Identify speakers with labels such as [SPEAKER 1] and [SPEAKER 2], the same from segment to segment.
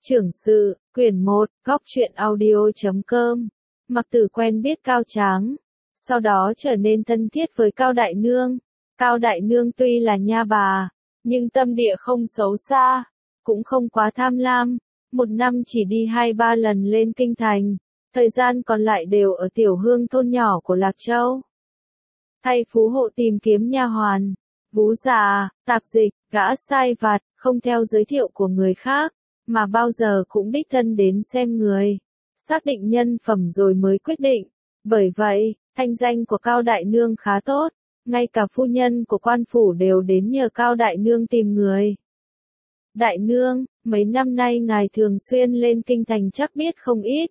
[SPEAKER 1] Trưởng sự, quyển 1, góc truyện audio.com. Mặc Tử quen biết Cao Tráng, sau đó trở nên thân thiết với Cao Đại Nương. Cao Đại Nương tuy là nha bà, nhưng tâm địa không xấu xa, cũng không quá tham lam. Một năm chỉ đi 2-3 lần lên kinh thành, thời gian còn lại đều ở tiểu hương thôn nhỏ của Lạc Châu. Thay phú hộ tìm kiếm nha hoàn, vú già, tạp dịch, gã sai vặt, không theo giới thiệu của người khác, mà bao giờ cũng đích thân đến xem người, xác định nhân phẩm rồi mới quyết định. Bởi vậy, thanh danh của Cao Đại Nương khá tốt, ngay cả phu nhân của quan phủ đều đến nhờ Cao Đại Nương tìm người. Đại Nương, mấy năm nay ngài thường xuyên lên kinh thành chắc biết không ít.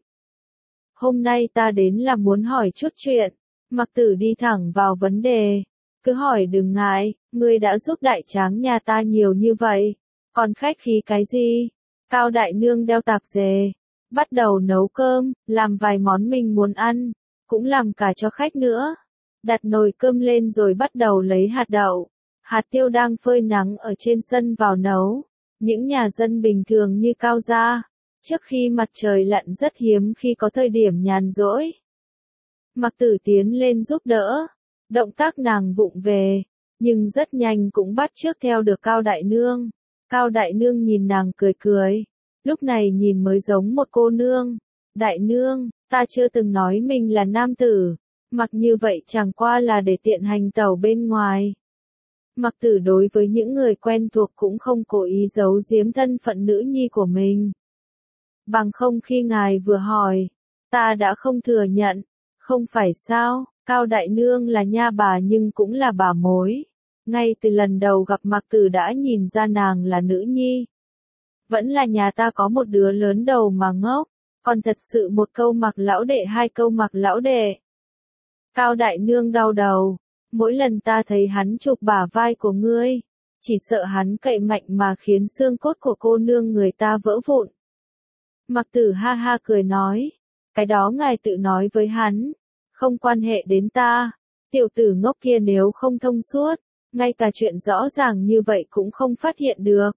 [SPEAKER 1] Hôm nay ta đến là muốn hỏi chút chuyện. Mặc Tử đi thẳng vào vấn đề. Cứ hỏi đừng ngại, ngươi đã giúp Đại Tráng nhà ta nhiều như vậy, còn khách khí cái gì? Cao Đại Nương đeo tạp dề, bắt đầu nấu cơm, làm vài món mình muốn ăn, cũng làm cả cho khách nữa. Đặt nồi cơm lên rồi bắt đầu lấy hạt đậu, hạt tiêu đang phơi nắng ở trên sân vào nấu. Những nhà dân bình thường như Cao gia, trước khi mặt trời lặn rất hiếm khi có thời điểm nhàn rỗi. Mặc Tử tiến lên giúp đỡ, động tác nàng vụng về, nhưng rất nhanh cũng bắt chước theo được Cao Đại Nương. Cao Đại Nương nhìn nàng cười cười, lúc này nhìn mới giống một cô nương. Đại Nương, ta chưa từng nói mình là nam tử, mặc như vậy chẳng qua là để tiện hành tẩu bên ngoài. Mặc Tử đối với những người quen thuộc cũng không cố ý giấu giếm thân phận nữ nhi của mình. Bằng không khi ngài vừa hỏi, ta đã không thừa nhận, không phải sao? Cao Đại Nương là nha bà nhưng cũng là bà mối. Ngay từ lần đầu gặp Mặc Tử đã nhìn ra nàng là nữ nhi. Vẫn là nhà ta có một đứa lớn đầu mà ngốc, còn thật sự một câu Mặc lão đệ hai câu Mặc lão đệ. Cao Đại Nương đau đầu, mỗi lần ta thấy hắn chụp bả vai của ngươi, chỉ sợ hắn cậy mạnh mà khiến xương cốt của cô nương người ta vỡ vụn. Mặc Tử ha ha cười nói, cái đó ngài tự nói với hắn, không quan hệ đến ta. Tiểu tử ngốc kia nếu không thông suốt, ngay cả chuyện rõ ràng như vậy cũng không phát hiện được,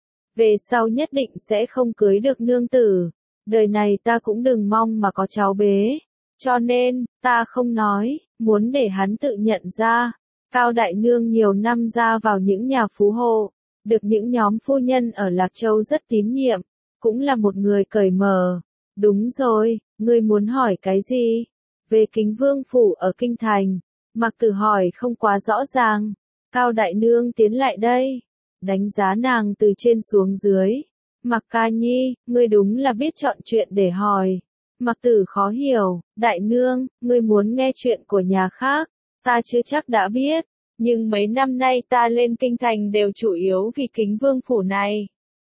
[SPEAKER 1] về sau nhất định sẽ không cưới được nương tử. Đời này ta cũng đừng mong mà có cháu bế, cho nên, ta không nói, muốn để hắn tự nhận ra. Cao Đại Nương nhiều năm ra vào những nhà phú hộ, được những nhóm phu nhân ở Lạc Châu rất tín nhiệm, cũng là một người cởi mở. Đúng rồi, ngươi muốn hỏi cái gì? Về Kính Vương phủ ở kinh thành. Mặc Tử hỏi không quá rõ ràng. Cao Đại Nương tiến lại đây, đánh giá nàng từ trên xuống dưới. Mặc ca nhi, ngươi đúng là biết chọn chuyện để hỏi. Mặc Tử khó hiểu, Đại Nương, ngươi muốn nghe chuyện của nhà khác, ta chưa chắc đã biết, nhưng mấy năm nay ta lên kinh thành đều chủ yếu vì Kính Vương phủ này.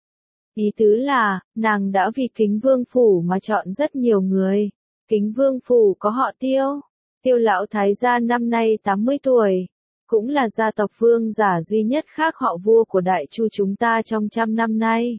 [SPEAKER 1] Ý tứ là, nàng đã vì Kính Vương phủ mà chọn rất nhiều người. Kính Vương phủ có họ Tiêu, Tiêu lão thái gia năm nay 80 tuổi, cũng là gia tộc vương giả duy nhất khác họ vua của Đại Chu chúng ta trong 100 năm nay.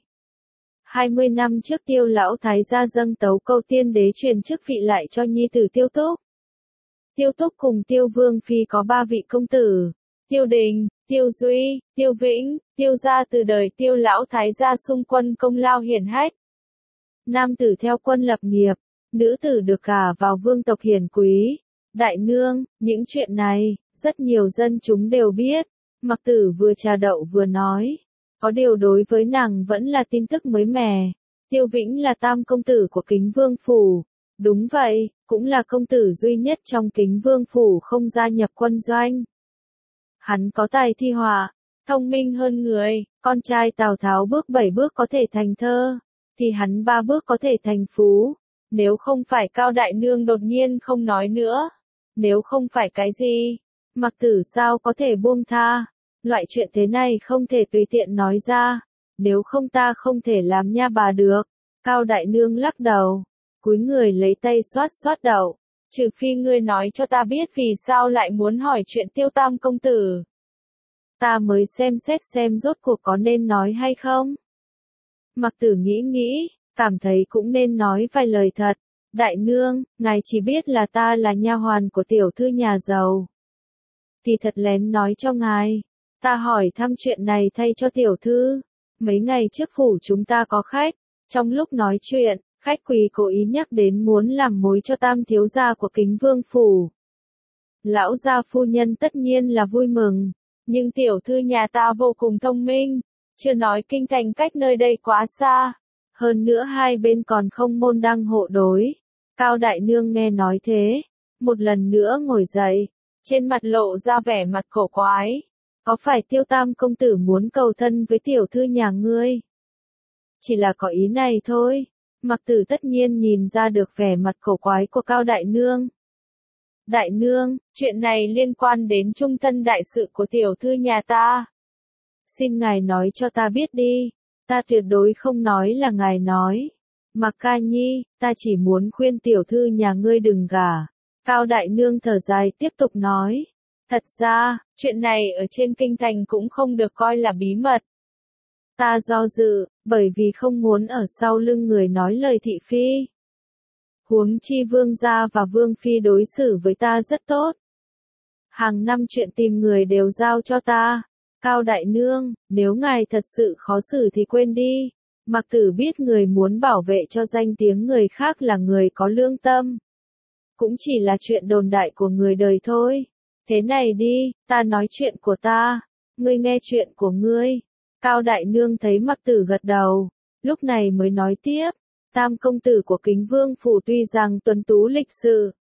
[SPEAKER 1] 20 năm trước Tiêu lão thái gia dâng tấu câu tiên đế truyền chức vị lại cho nhi tử Tiêu Túc. Tiêu Túc cùng Tiêu Vương phi có 3 vị công tử, Tiêu Đình, Tiêu Duy, Tiêu Vĩnh, Tiêu gia từ đời Tiêu lão thái gia xung quân công lao hiển hách. Nam tử theo quân lập nghiệp, nữ tử được gả vào vương tộc hiển quý. Đại Nương, những chuyện này, rất nhiều dân chúng đều biết. Mặc Tử vừa trà đậu vừa nói. Có điều đối với nàng vẫn là tin tức mới mẻ. Tiêu Vĩnh là tam công tử của Kính Vương phủ. Đúng vậy, cũng là công tử duy nhất trong Kính Vương phủ không gia nhập quân doanh. Hắn có tài thi họa, thông minh hơn người. Con trai Tào Tháo bước 7 bước có thể thành thơ, thì hắn 3 bước có thể thành phú. Nếu không phải Cao Đại Nương đột nhiên không nói nữa, nếu không phải cái gì, Mặc Tử sao có thể buông tha. Loại chuyện thế này không thể tùy tiện nói ra, nếu không ta không thể làm nha bà được. Cao Đại Nương lắc đầu, cúi người lấy tay xoát xoát đậu, trừ phi ngươi nói cho ta biết vì sao lại muốn hỏi chuyện Tiêu tam công tử. Ta mới xem xét xem rốt cuộc có nên nói hay không. Mặc Tử nghĩ, cảm thấy cũng nên nói vài lời thật. Đại Nương, ngài chỉ biết là ta là nha hoàn của tiểu thư nhà giàu, thì thật lén nói cho ngài. Ta hỏi thăm chuyện này thay cho tiểu thư. Mấy ngày trước phủ chúng ta có khách, Trong lúc nói chuyện, khách quý cố ý nhắc đến muốn làm mối cho tam thiếu gia của Kính Vương phủ. Lão gia phu nhân tất nhiên là vui mừng, nhưng tiểu thư nhà ta vô cùng thông minh, chưa nói kinh thành cách nơi đây quá xa, hơn nữa hai bên còn không môn đăng hộ đối. Cao đại nương nghe nói thế, một lần nữa ngồi dậy, trên mặt lộ ra vẻ mặt cổ quái. Có phải Tiêu Tam công tử muốn cầu thân với tiểu thư nhà ngươi? Chỉ là có ý này thôi. Mặc Tử tất nhiên nhìn ra được vẻ mặt cổ quái của Cao đại nương. Đại nương, chuyện này liên quan đến trung thân đại sự của tiểu thư nhà ta. Xin ngài nói cho ta biết đi, ta tuyệt đối không nói là ngài nói. Mặc Ca Nhi, ta chỉ muốn khuyên tiểu thư nhà ngươi đừng gả. Cao đại nương thở dài tiếp tục nói. Thật ra, chuyện này ở trên kinh thành cũng không được coi là bí mật. Ta do dự, bởi vì không muốn ở sau lưng người nói lời thị phi. Huống chi vương gia và vương phi đối xử với ta rất tốt. Hàng năm chuyện tìm người đều giao cho ta. Cao đại nương, nếu ngài thật sự khó xử thì quên đi. Mặc Tử biết người muốn bảo vệ cho danh tiếng người khác là người có lương tâm. Cũng chỉ là chuyện đồn đại của người đời thôi. Thế này đi, ta nói chuyện của ta, ngươi nghe chuyện của ngươi. Cao đại nương thấy Mặc Tử gật đầu, lúc này mới nói tiếp. Tam công tử của Kính Vương phủ tuy rằng tuấn tú lịch sự,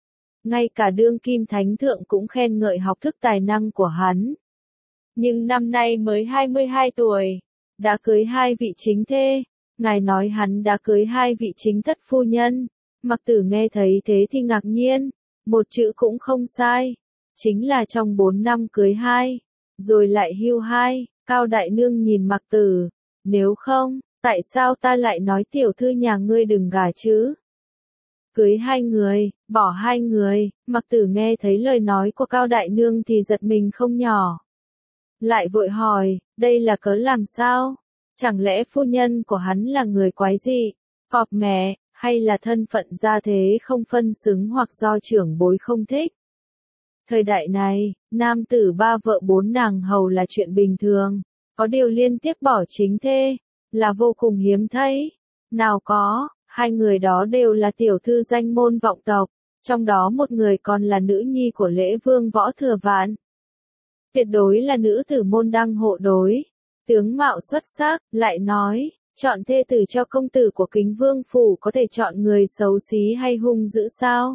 [SPEAKER 1] ngay cả đương kim thánh thượng cũng khen ngợi học thức tài năng của hắn. Nhưng năm nay mới 22 tuổi, đã cưới hai vị chính thê, ngài nói hắn đã cưới hai vị chính thất phu nhân. Mặc Tử nghe thấy thế thì ngạc nhiên, một chữ cũng không sai, chính là trong 4 năm cưới hai, rồi lại hưu hai. Cao đại nương nhìn Mặc Tử, nếu không, tại sao ta lại nói tiểu thư nhà ngươi đừng gả chứ? Cưới hai người, bỏ hai người. Mặc Tử nghe thấy lời nói của Cao đại nương thì giật mình không nhỏ. Lại vội hỏi, đây là cớ làm sao? Chẳng lẽ phu nhân của hắn là người quái dị, cọp mẹ, hay là thân phận gia thế không phân xứng hoặc do trưởng bối không thích? Thời đại này, nam tử ba vợ bốn nàng hầu là chuyện bình thường, có điều liên tiếp bỏ chính thê, là vô cùng hiếm thấy. Nào có, hai người đó đều là tiểu thư danh môn vọng tộc, trong đó một người còn là nữ nhi của Lễ Vương Võ Thừa Vạn. Tuyệt đối là nữ tử môn đăng hộ đối, tướng mạo xuất sắc, lại nói, chọn thê tử cho công tử của Kính Vương phủ có thể chọn người xấu xí hay hung dữ sao?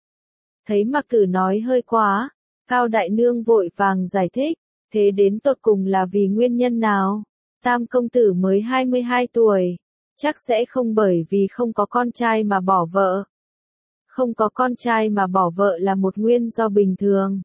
[SPEAKER 1] Thấy Mặc Tử nói hơi quá, Cao đại nương vội vàng giải thích, thế đến tột cùng là vì nguyên nhân nào? Tam công tử mới 22 tuổi, chắc sẽ không bởi vì không có con trai mà bỏ vợ. Không có con trai mà bỏ vợ là một nguyên do bình thường.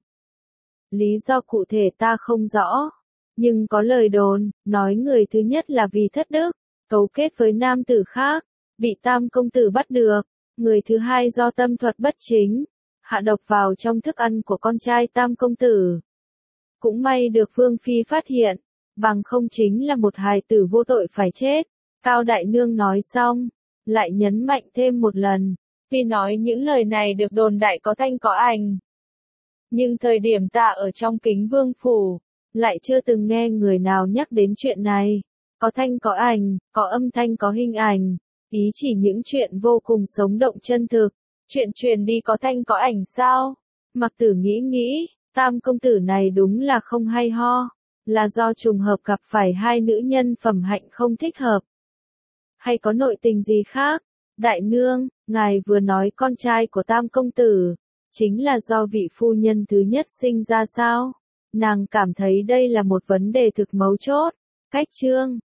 [SPEAKER 1] Lý do cụ thể ta không rõ, nhưng có lời đồn, nói người thứ nhất là vì thất đức, cấu kết với nam tử khác, bị tam công tử bắt được. Người thứ hai do tâm thuật bất chính, hạ độc vào trong thức ăn của con trai tam công tử. Cũng may được Vương Phi phát hiện, bằng không chính là một hài tử vô tội phải chết. Cao đại nương nói xong, lại nhấn mạnh thêm một lần, Phi nói những lời này được đồn đại có thanh có ảnh. Nhưng thời điểm ta ở trong Kính Vương phủ, lại chưa từng nghe người nào nhắc đến chuyện này. Có thanh có ảnh, có âm thanh có hình ảnh, ý chỉ những chuyện vô cùng sống động chân thực. Chuyện truyền đi có thanh có ảnh sao? Mặc Tử nghĩ, tam công tử này đúng là không hay ho, là do trùng hợp gặp phải hai nữ nhân phẩm hạnh không thích hợp. Hay có nội tình gì khác? Đại nương, ngài vừa nói con trai của tam công tử, chính là do vị phu nhân thứ nhất sinh ra sao? Nàng cảm thấy đây là một vấn đề thực mấu chốt. Cách chương